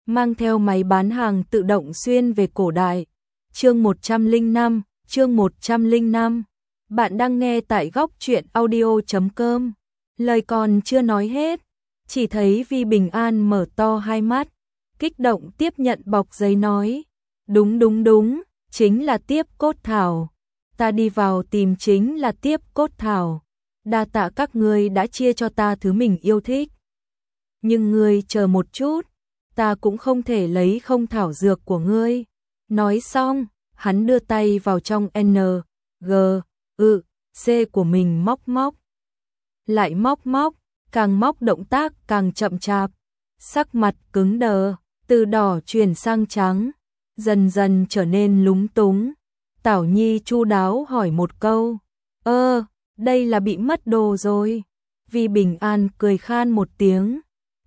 mang theo máy bán hàng tự động xuyên về cổ đại. Chương 105. Bạn đang nghe tại góc truyện audio.com. Lời còn chưa nói hết, chỉ thấy Vi Bình An mở to hai mắt, kích động tiếp nhận bọc giấy nói: Đúng, chính là Tiếp Cốt Thảo. Ta đi vào tìm chính là Tiếp Cốt Thảo. Đa tạ các ngươi đã chia cho ta thứ mình yêu thích. Nhưng ngươi chờ một chút, ta cũng không thể lấy không thảo dược của ngươi. Nói xong, hắn đưa tay vào trong N, G, C của mình móc. Lại móc, càng móc động tác càng chậm chạp. Sắc mặt cứng đờ, từ đỏ chuyển sang trắng, dần dần trở nên lúng túng. Tảo Nhi chu đáo hỏi một câu: đây là bị mất đồ rồi. Vi Bình An cười khan một tiếng.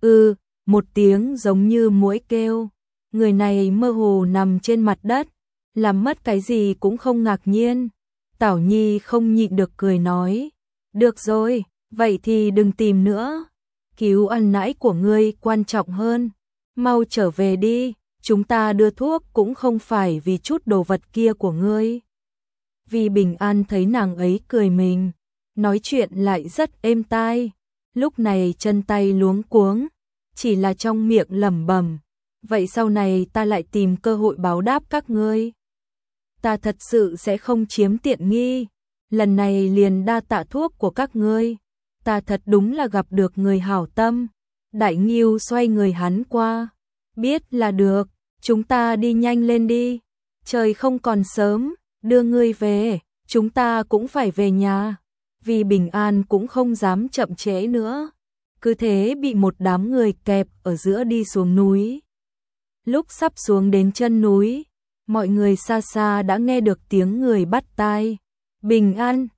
Một tiếng giống như muỗi kêu. Người này mơ hồ nằm trên mặt đất, làm mất cái gì cũng không ngạc nhiên. Tảo Nhi không nhịn được cười nói: Được rồi, vậy thì đừng tìm nữa. Cứu ăn nãi của ngươi quan trọng hơn. Mau trở về đi, chúng ta đưa thuốc cũng không phải vì chút đồ vật kia của ngươi. Vi Bình An thấy nàng ấy cười mình, nói chuyện lại rất êm tai. Lúc này chân tay luống cuống, chỉ là trong miệng lẩm bẩm: Vậy sau này ta lại tìm cơ hội báo đáp các ngươi. Ta thật sự sẽ không chiếm tiện nghi. Lần này liền đa tạ thuốc của các ngươi. Ta thật đúng là gặp được người hảo tâm. Đại Ngưu xoay người hắn qua. Biết là được, chúng ta đi nhanh lên đi. Trời không còn sớm, đưa ngươi về, chúng ta cũng phải về nhà. Vì Bình An cũng không dám chậm trễ nữa. Cứ thế bị một đám người kẹp ở giữa đi xuống núi. Lúc sắp xuống đến chân núi, mọi người xa xa đã nghe được tiếng người bắt tai. Bình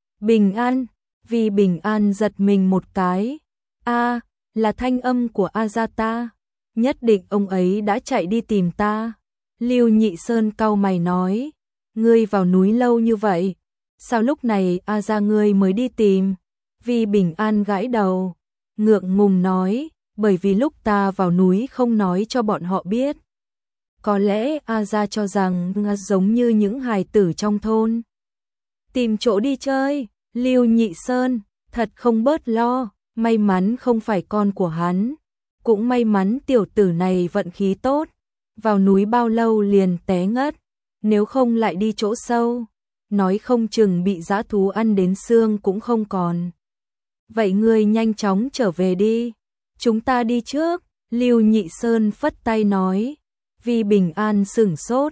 An. Vì Bình An giật mình một cái. Là thanh âm của Azata. Nhất định ông ấy đã chạy đi tìm ta. Lưu Nhị Sơn cau mày nói: Ngươi vào núi lâu như vậy, sao lúc này ngươi mới đi tìm? Vì Bình An gãi đầu, ngượng ngùng nói: Bởi vì lúc ta vào núi không nói cho bọn họ biết. Có lẽ cho rằng giống như những hài tử trong thôn. Tìm chỗ đi chơi. Lưu Nhị Sơn thật không bớt lo, may mắn không phải con của hắn. Cũng may mắn tiểu tử này vận khí tốt, vào núi bao lâu liền té ngất, nếu không lại đi chỗ sâu, nói không chừng bị dã thú ăn đến xương cũng không còn. Vậy ngươi nhanh chóng trở về đi, chúng ta đi trước. Lưu Nhị Sơn phất tay nói. Vi Bình An sửng sốt.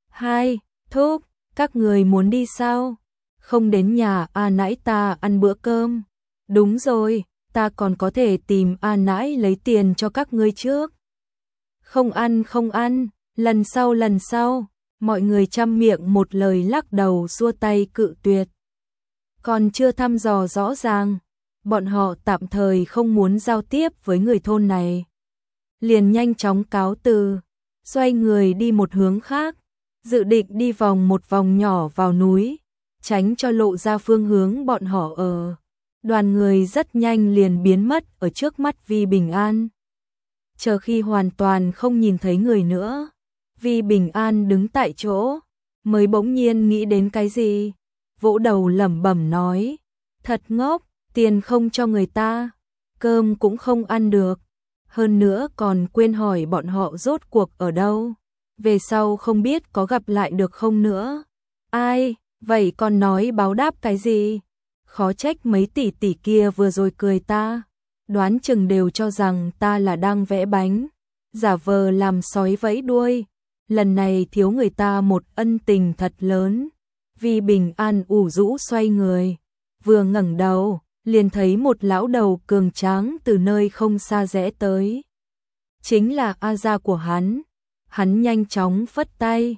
Thúc, các người muốn đi sao? Không đến nhà nãi ta ăn bữa cơm. Đúng rồi, ta còn có thể tìm nãi lấy tiền cho các ngươi trước. Không ăn, lần sau. Mọi người chăm miệng một lời lắc đầu xua tay cự tuyệt. Còn chưa thăm dò rõ ràng, bọn họ tạm thời không muốn giao tiếp với người thôn này. Liền nhanh chóng cáo từ, xoay người đi một hướng khác, dự định đi vòng một vòng nhỏ vào núi, tránh cho lộ ra phương hướng bọn họ ở. Đoàn người rất nhanh liền biến mất ở trước mắt Vi Bình An. Chờ khi hoàn toàn không nhìn thấy người nữa, Vi Bình An đứng tại chỗ, mới bỗng nhiên nghĩ đến cái gì, vỗ đầu lẩm bẩm nói: Thật ngốc, tiền không cho người ta, cơm cũng không ăn được, hơn nữa còn quên hỏi bọn họ rốt cuộc ở đâu, về sau không biết có gặp lại được không nữa. Ai, vậy còn nói báo đáp cái gì? Khó trách mấy tỷ tỷ kia vừa rồi cười ta, đoán chừng đều cho rằng ta là đang vẽ bánh, giả vờ làm sói vẫy đuôi. Lần này thiếu người ta một ân tình thật lớn. Vi Bình An ủ rũ xoay người, vừa ngẩng đầu, liền thấy một lão đầu cường tráng từ nơi không xa rẽ tới. Chính là của hắn. Hắn nhanh chóng phất tay.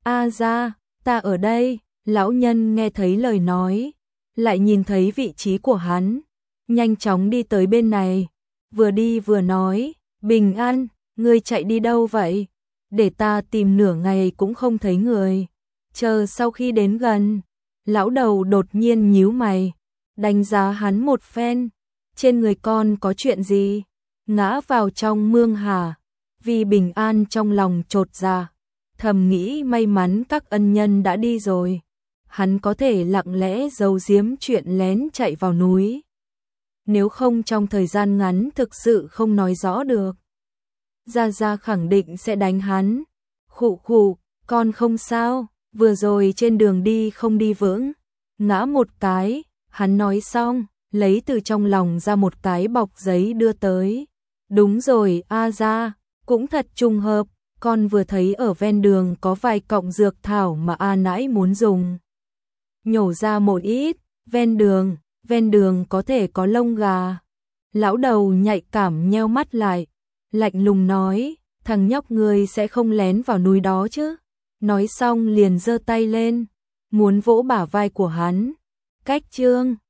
Ta ở đây. Lão nhân nghe thấy lời nói, lại nhìn thấy vị trí của hắn, nhanh chóng đi tới bên này, vừa đi vừa nói: Bình An, ngươi chạy đi đâu vậy? Để ta tìm nửa ngày cũng không thấy người. Chờ sau khi đến gần, lão đầu đột nhiên nhíu mày, đánh giá hắn một phen. Trên người con có chuyện gì? Ngã vào trong mương hả? Vì Bình An trong lòng chột dạ, thầm nghĩ may mắn các ân nhân đã đi rồi. Hắn có thể lặng lẽ giấu giếm chuyện lén chạy vào núi. Nếu không trong thời gian ngắn thực sự không nói rõ được. Gia Gia khẳng định sẽ đánh hắn. Khụ khụ, con không sao, vừa rồi trên đường đi không đi vững, ngã một cái, hắn nói xong, lấy từ trong lòng ra một cái bọc giấy đưa tới. Đúng rồi, A Gia, cũng thật trùng hợp, con vừa thấy ở ven đường có vài cọng dược thảo mà A nãi muốn dùng. Nhổ ra một ít, ven đường có thể có lông gà. Lão đầu nhạy cảm nheo mắt lại, lạnh lùng nói, thằng nhóc ngươi sẽ không lén vào núi đó chứ. Nói xong liền giơ tay lên, muốn vỗ bả vai của hắn. Cách chương